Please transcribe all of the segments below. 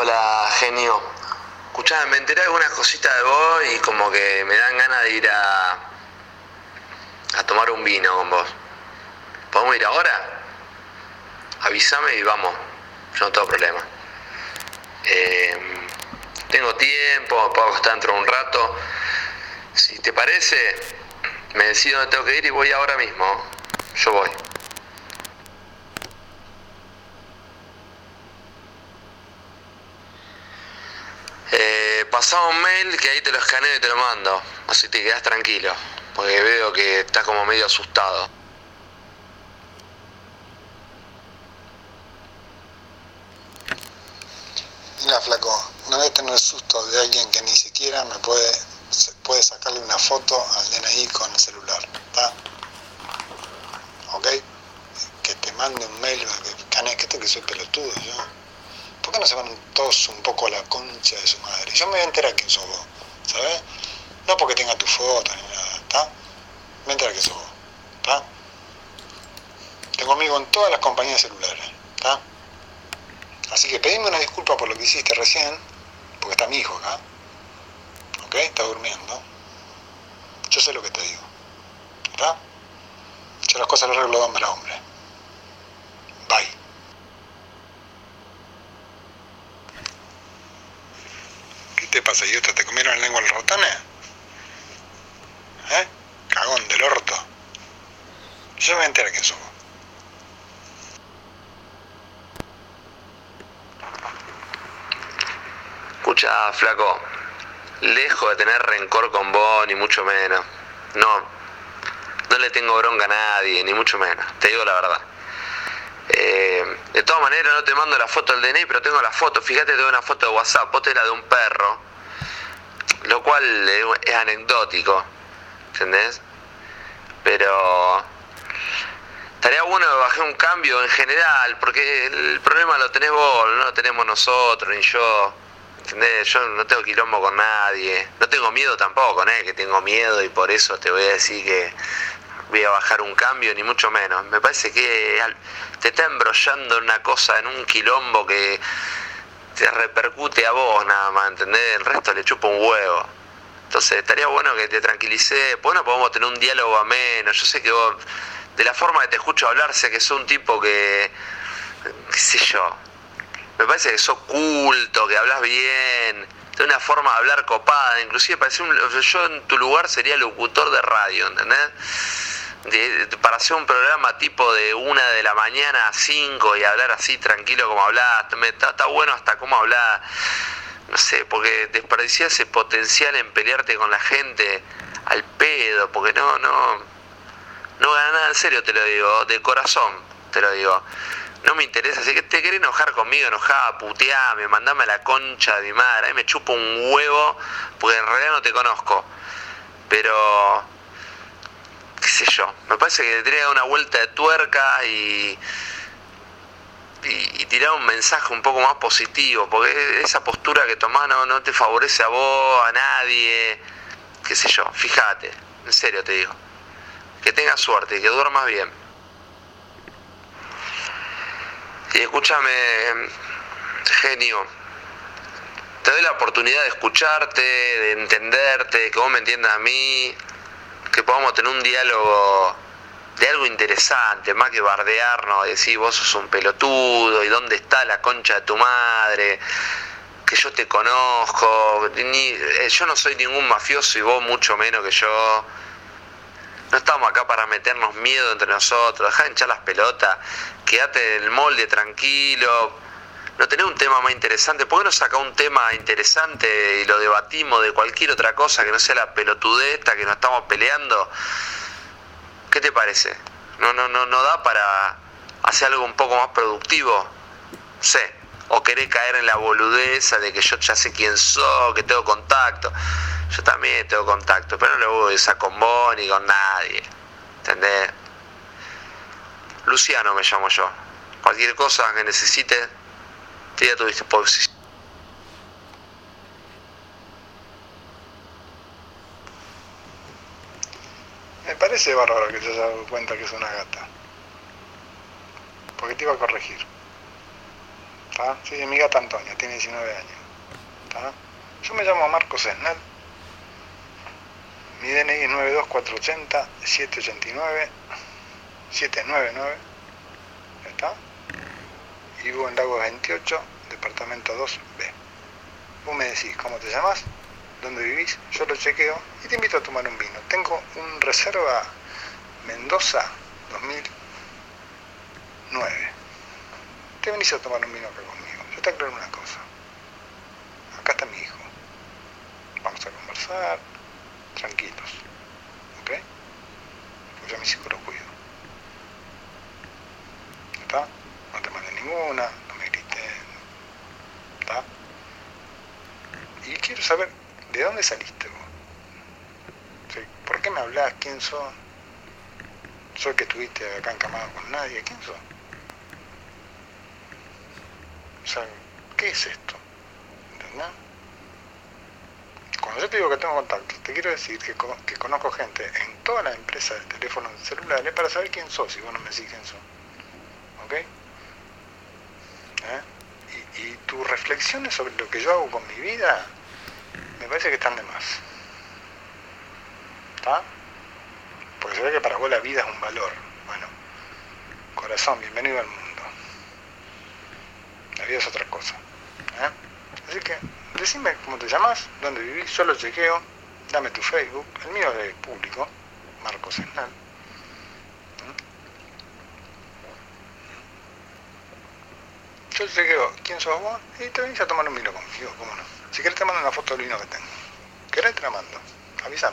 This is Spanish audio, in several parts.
Hola, genio. Escuchame, me enteré de algunas cositas de vos y como que me dan ganas de ir a tomar un vino con vos. ¿Podemos ir ahora? Avísame y vamos. Yo no tengo problema. Tengo tiempo, me puedo acostar dentro de un rato. Si te parece, me decido dónde tengo que ir y voy ahora mismo. Yo voy. Pasá un mail que ahí te lo escaneo y te lo mando. Así te quedás tranquilo. Porque veo que estás como medio asustado. Mira, flaco, no voy a tener susto de alguien que ni siquiera puede sacarle una foto al DNI con el celular, ¿está? ¿Ok? Que te mande un mail, que soy pelotudo yo. ¿Por qué no se van todos un poco a la concha de su madre? Yo me voy a enterar quién sos vos, ¿sabes? No porque tenga tu foto ni nada, ¿está? Me voy a enterar quién sos vos, ¿está? Tengo amigos en todas las compañías celulares, ¿está? Así que pedime una disculpa por lo que hiciste recién, porque está mi hijo acá, ¿ok? Está durmiendo. Yo sé lo que te digo, ¿está? Yo las cosas las arreglo de hombre a hombre. Bye. ¿Qué te pasa, idiota? ¿Te comieron la lengua los ratones? ¿Eh? Cagón del orto. Yo me voy a enterar quién sos vos. Escucha, flaco. Lejos de tener rencor con vos, ni mucho menos. No le tengo bronca a nadie, ni mucho menos. Te digo la verdad. De todas maneras no te mando la foto del DNI, pero tengo la foto. Fíjate, tengo una foto de WhatsApp. Vos tenés la de un perro. Lo cual es anecdótico. ¿Entendés? Pero estaría bueno que bajé un cambio en general, porque el problema lo tenés vos, no lo tenemos nosotros, ni yo. ¿Entendés? Yo no tengo quilombo con nadie. No tengo miedo tampoco, ¿no? Que tengo miedo y por eso te voy a decir que voy a bajar un cambio, ni mucho menos. Me parece que te está embrollando en una cosa, en un quilombo que te repercute a vos nada más, ¿entendés? El resto le chupa un huevo. Entonces estaría bueno que te tranquilices. Pues no podemos tener un diálogo ameno. Yo sé que vos, de la forma que te escucho hablar, sé que sos un tipo que, qué sé yo, me parece que sos culto, que hablas bien, de una forma de hablar copada, inclusive parece yo en tu lugar sería locutor de radio, ¿entendés? Para hacer un programa tipo de 1 de la mañana a 5 y hablar así tranquilo como hablás, está bueno hasta cómo hablás, no sé, porque desperdiciás ese potencial en pelearte con la gente al pedo, porque no gana nada, en serio te lo digo, de corazón te lo digo. No me interesa, si te querés enojar conmigo, enojá, puteame, mandame a la concha de mi madre, a mí me chupo un huevo, porque en realidad no te conozco. Pero, qué sé yo, me parece que te tenés que dar una vuelta de tuerca y tirar un mensaje un poco más positivo, porque esa postura que tomás no te favorece a vos, a nadie, qué sé yo, fíjate, en serio te digo. Que tengas suerte y que duermas bien. Y escúchame, genio, te doy la oportunidad de escucharte, de entenderte, de que vos me entiendas a mí, que podamos tener un diálogo de algo interesante, más que bardearnos, decir vos sos un pelotudo y dónde está la concha de tu madre, que yo te conozco, yo no soy ningún mafioso y vos mucho menos que yo. No estamos acá para meternos miedo entre nosotros, dejá de hinchar las pelotas, quédate en el molde tranquilo, no tenés un tema más interesante. ¿Por qué no sacás un tema interesante y lo debatimos de cualquier otra cosa que no sea la pelotudez esta que nos estamos peleando? ¿Qué te parece? ¿No da para hacer algo un poco más productivo? No sé. O querés caer en la boludeza de que yo ya sé quién soy, que tengo contacto. Yo también tengo contacto, pero no lo voy a usar con vos ni con nadie. ¿Entendés? Luciano me llamo yo. Cualquier cosa que necesites, estoy a tu disposición. Me parece bárbaro que te hayas dado cuenta que es una gata. Porque te iba a corregir. ¿Está? Sí, mi gata Antonia, tiene 19 años. ¿Está? Yo me llamo Marcos Esnel. Mi DNI es 92480-789-799. ¿Está? Y vivo en Lagos 28, departamento 2B. Vos me decís cómo te llamas, dónde vivís, yo lo chequeo y te invito a tomar un vino. Tengo un reserva Mendoza 2009. Te venís a tomar un vino acá conmigo. Yo te aclaro una cosa. Acá está mi hijo. Vamos a conversar tranquilos. ¿Ok? Pues yo a mis hijos los cuido. ¿Está? No te mandé ninguna, no me grites. ¿Está? Y quiero saber, ¿de dónde saliste vos? ¿Sí? ¿Por qué me hablás? ¿Quién sos? ¿Soy que estuviste acá encamado con nadie? ¿Quién sos? O sea, ¿qué es esto? ¿Entendés? Cuando yo te digo que tengo contacto, te quiero decir que conozco gente en todas las empresas de teléfonos celulares para saber quién sos, si vos no me decís quién sos. ¿Ok? Y tus reflexiones sobre lo que yo hago con mi vida, me parece que están de más. ¿Está? Porque se ve que para vos la vida es un valor. Bueno, corazón, bienvenido al mundo. La vida es otra cosa. Así que, decime cómo te llamas, dónde vivís, yo lo chequeo, dame tu Facebook, el mío es público, Marcos Esnel. Yo chequeo quién sos vos y te venís a tomar un vino conmigo, cómo no. Si querés te mando una foto del vino que tengo. ¿Querés? Te la mando. Avísame.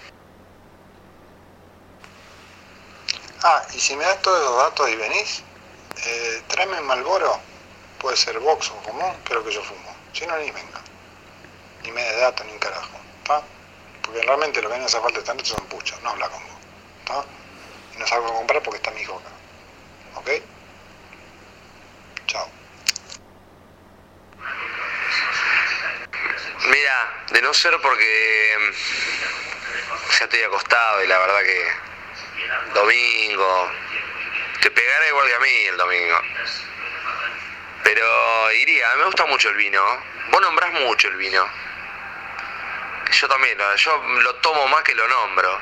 Ah, y si me das todos los datos y venís, tráeme un Marlboro, puede ser Vox o común, pero que yo fumo. Si no, ni venga. Ni me des datos, ni un carajo. ¿Está? Porque realmente lo que me hace falta esta noche son puchos, no habla con vos. ¿Está? Y no salgo a comprar porque está mi hijo acá. ¿Ok? Chao. Mira, de no ser porque ya estoy acostado y la verdad que domingo, te pegará igual que a mí el domingo. Pero iría, me gusta mucho el vino. Vos nombrás mucho el vino. Yo también, yo lo tomo más que lo nombro.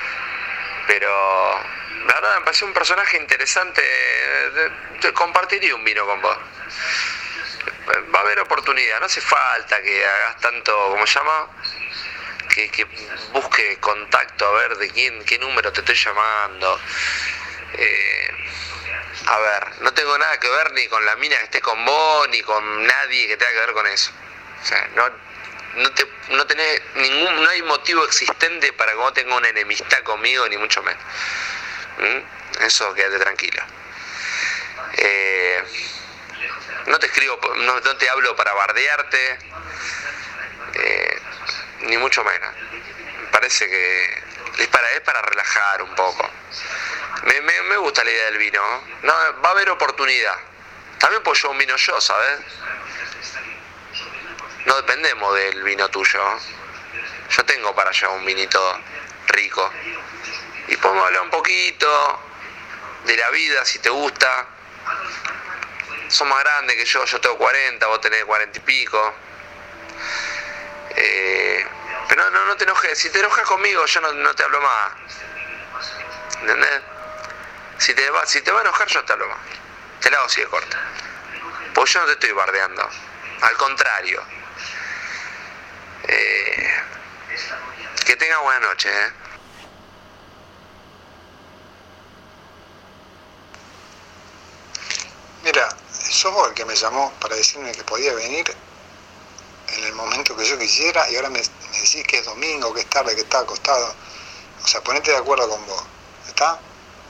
Pero la verdad me pareció un personaje interesante. Te compartiría un vino con vos. Va a haber oportunidad, no hace falta que hagas tanto, ¿cómo se llama? Que busque contacto a ver de qué número te estoy llamando. A ver, no tengo nada que ver ni con la mina que esté con vos, ni con nadie que tenga que ver con eso. O sea, no hay motivo existente para que vos tengas una enemistad conmigo, ni mucho menos. Eso, quédate tranquilo. No te escribo, no te hablo para bardearte, ni mucho menos. Me parece que es para relajar un poco. Me gusta la idea del vino. No, va a haber oportunidad. También puedo llevar un vino yo, ¿sabes? No dependemos del vino tuyo. Yo tengo para llevar un vinito rico. Y podemos hablar un poquito de la vida, si te gusta. Sos más grande que yo tengo 40, vos tenés 40 y pico. Pero no te enojes. Si te enojas conmigo, yo no te hablo más. ¿Entendés? Si te va a enojar, yo te hablo más. Te la hago así de corta. Pues yo no te estoy bardeando. Al contrario. Que tengas buena noche, Mira, sos vos el que me llamó para decirme que podía venir en el momento que yo quisiera y ahora me decís que es domingo, que es tarde, que está acostado. O sea, ponete de acuerdo con vos. ¿Está?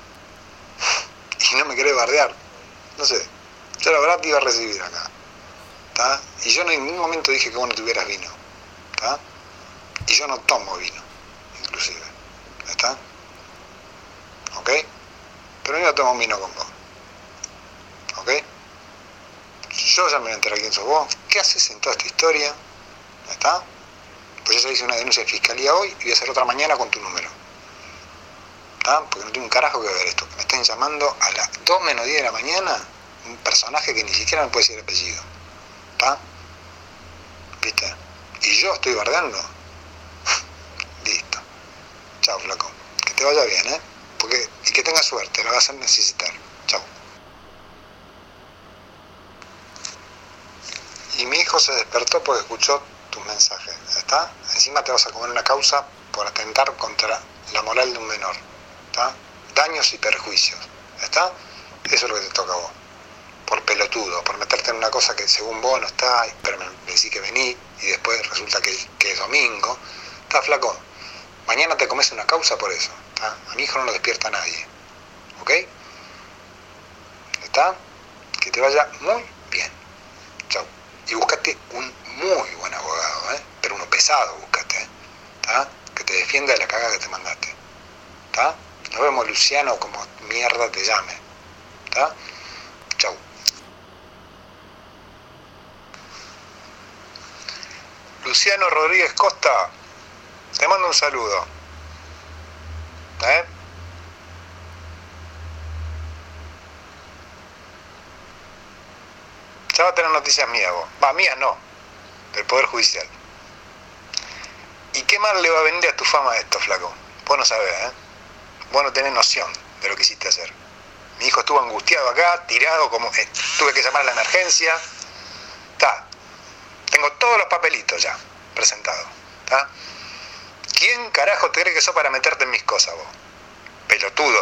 Y no me querés bardear. No sé. Yo la verdad te iba a recibir acá. ¿Está? Y yo en ningún momento dije que vos no tuvieras vino. ¿Está? Y yo no tomo vino, inclusive. ¿Está? ¿Ok? Pero yo no tomo vino con vos. ¿Ok? Yo ya me voy a enterar quién sos vos. ¿Qué haces en toda esta historia? ¿Está? Pues yo ya hice una denuncia de fiscalía hoy y voy a hacer otra mañana con tu número. ¿Está? Porque no tiene un carajo que ver esto. Que me estén llamando a las 2 menos 10 de la mañana un personaje que ni siquiera me puede decir el apellido. ¿Está? ¿Viste? Y yo estoy bardeando. Listo. Chao, flaco. Que te vaya bien, ¿eh? Y que tengas suerte, la vas a necesitar. Chao. Y mi hijo se despertó porque escuchó tus mensajes. ¿Está? Encima te vas a comer una causa por atentar contra la moral de un menor. ¿Está? Daños y perjuicios. ¿Está? Eso es lo que te toca a vos. Por pelotudo, por meterte en una cosa que según vos no está, pero me decís que vení y después resulta que es domingo. ¿Está, flaco? Mañana te comes una causa por eso. ¿Está? A mi hijo no lo despierta nadie. ¿Ok? ¿Está? Que te vaya muy bien. Chau. Y búscate un muy buen abogado, ¿eh? Pero uno pesado búscate, ¿eh? ¿Está? Que te defienda de la cagada que te mandaste. ¿Está? Nos vemos, Luciano, como mierda te llame. ¿Está? Chau. Luciano Rodríguez Costa, te mando un saludo. Ya va a tener noticias mías vos. Va, mías no, del Poder Judicial. ¿Y qué mal le va a vender a tu fama esto, flaco? Vos no sabés, ¿eh? Vos no tenés noción de lo que hiciste hacer. Mi hijo estuvo angustiado acá, tirado, como tuve que llamar a la emergencia. Está. Tengo todos los papelitos ya presentados. ¿Está? ¿Quién carajo te cree que sos para meterte en mis cosas, vos? Pelotudo.